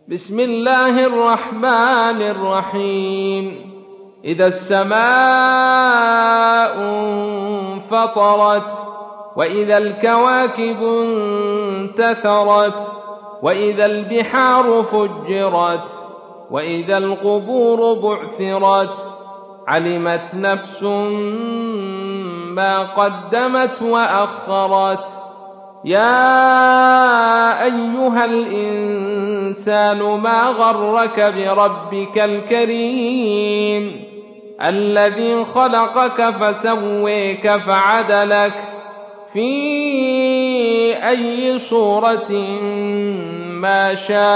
بسم الله الرحمن الرحيم. إذا السماء انفطرت وإذا الكواكب انتثرت وإذا البحار فجرت وإذا القبور بعثرت علمت نفس ما قدمت وأخرت. يا أيها الإنسان ما غرك بربك الكريم الذي خلقك فسويك فعدلك في أي صورة ما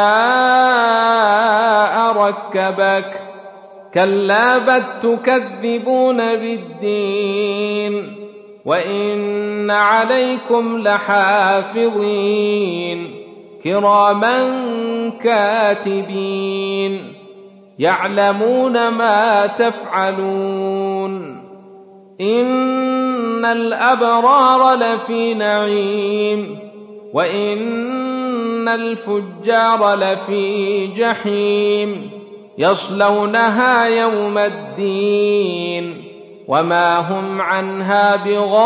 شاء ركبك. كلا بل تكذبون بالدين وإن عليكم لحافظين كراما كاتبين يعلمون ما تفعلون. إن الأبرار لفي نعيم وإن الفجار لفي جحيم يصلونها يوم الدين وما هم عنها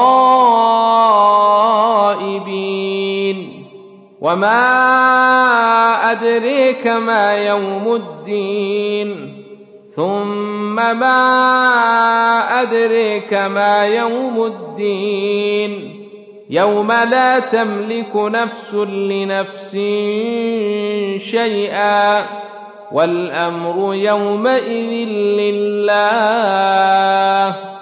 بغائبين. وما أدريك ما يوم الدين ثم ما أدريك ما يوم الدين يوم لا تملك نفس لنفس شيئا والأمر يومئذ لله.